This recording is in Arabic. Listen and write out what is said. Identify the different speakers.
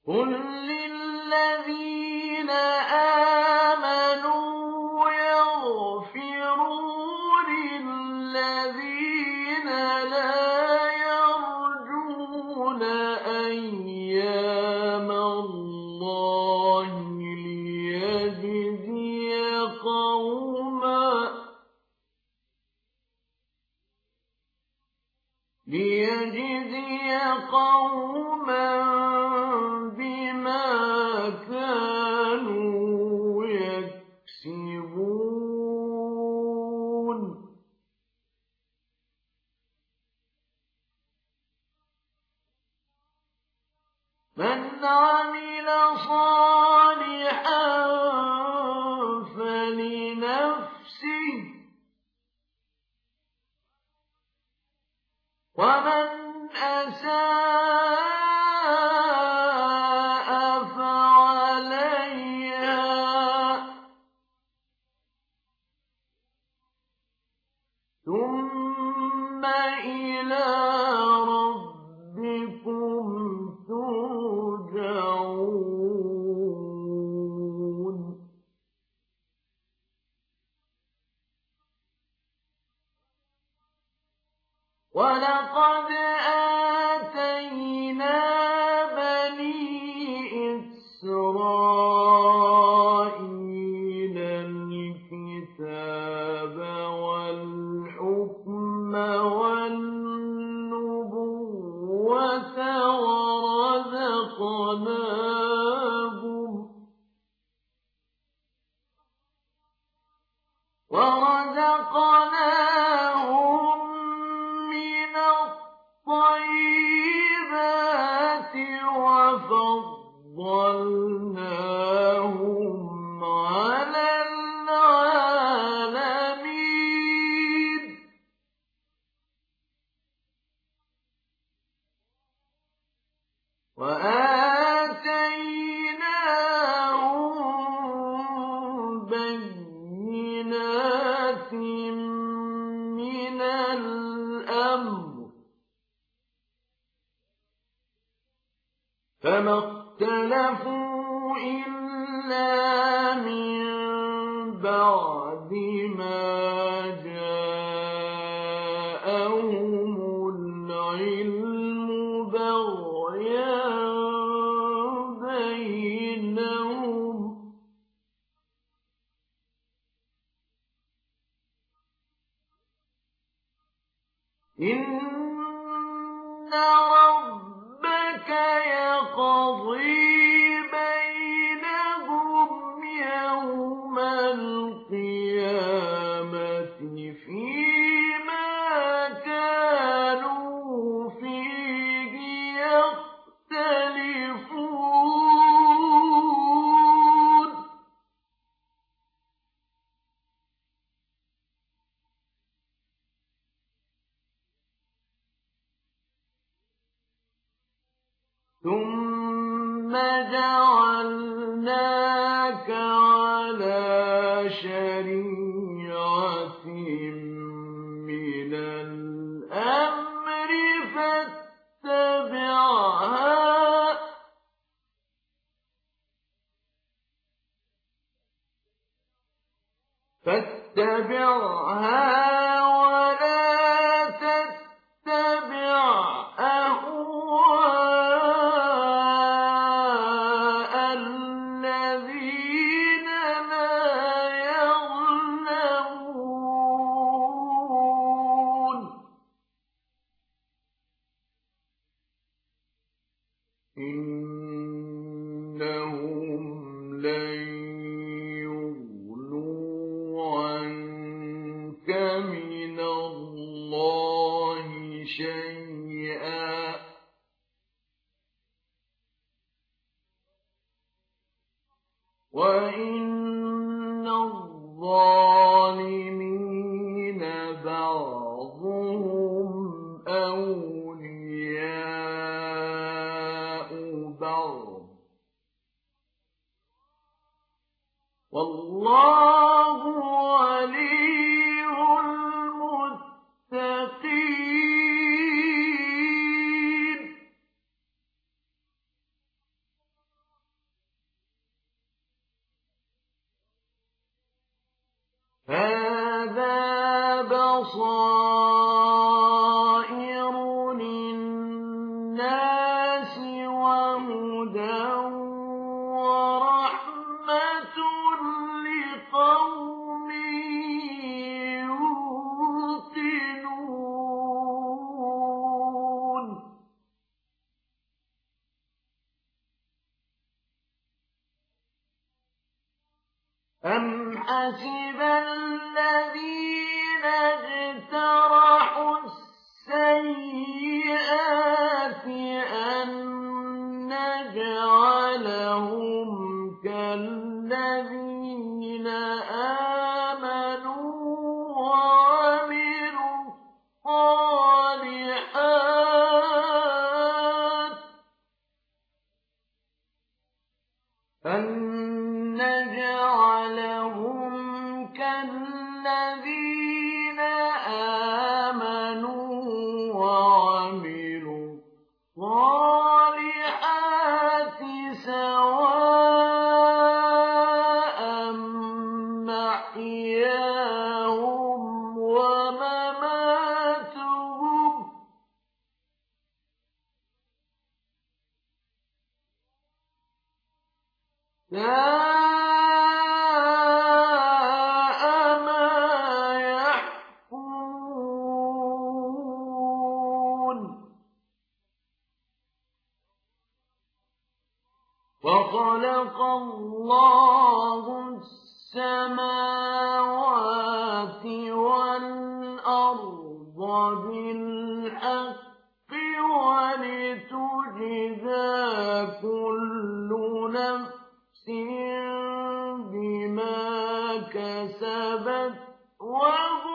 Speaker 1: قل للذين آمنوا يغفروا للذين لا يرجون أيام الله ليجزي قوما بما كانوا يكسبون من عمل صالحا فلنفسه ومن أساء فعليها ثم إلى ربكم ترجعون ولقد آتينا بني إسرائيل الكتاب والحكم والنبوة ورزقناهم من الطيبات وفضلناهم على العالمين وآتيناهم بينات من الأمر فما اختلفوا إلا من بعد ما جاءهم العلم بغيا بينهم إن ربك يقضي بينهم يوم القيامة فيما كانوا فيه يختلفون ثم جعلناك على شريعة من الأمر فاتبعها ولا تتبع أهواء الذين لا يعلمون إنهم لن يغنوا عنك من الله شيئا وإن الظالمين بعضهم أولياء بعض والله ولي المتقين أم حسب الذين اجترحوا السيئات أن نجعلهم كالذين آمنوا وعملوا الصالحات كالذين آمنوا وعملوا الصالحات سواء محياهم ومماتهم ساء ما يحكمون وخلق الله السماوات والأرض بالحق ولتجزى كل نفس بما كسبت وهو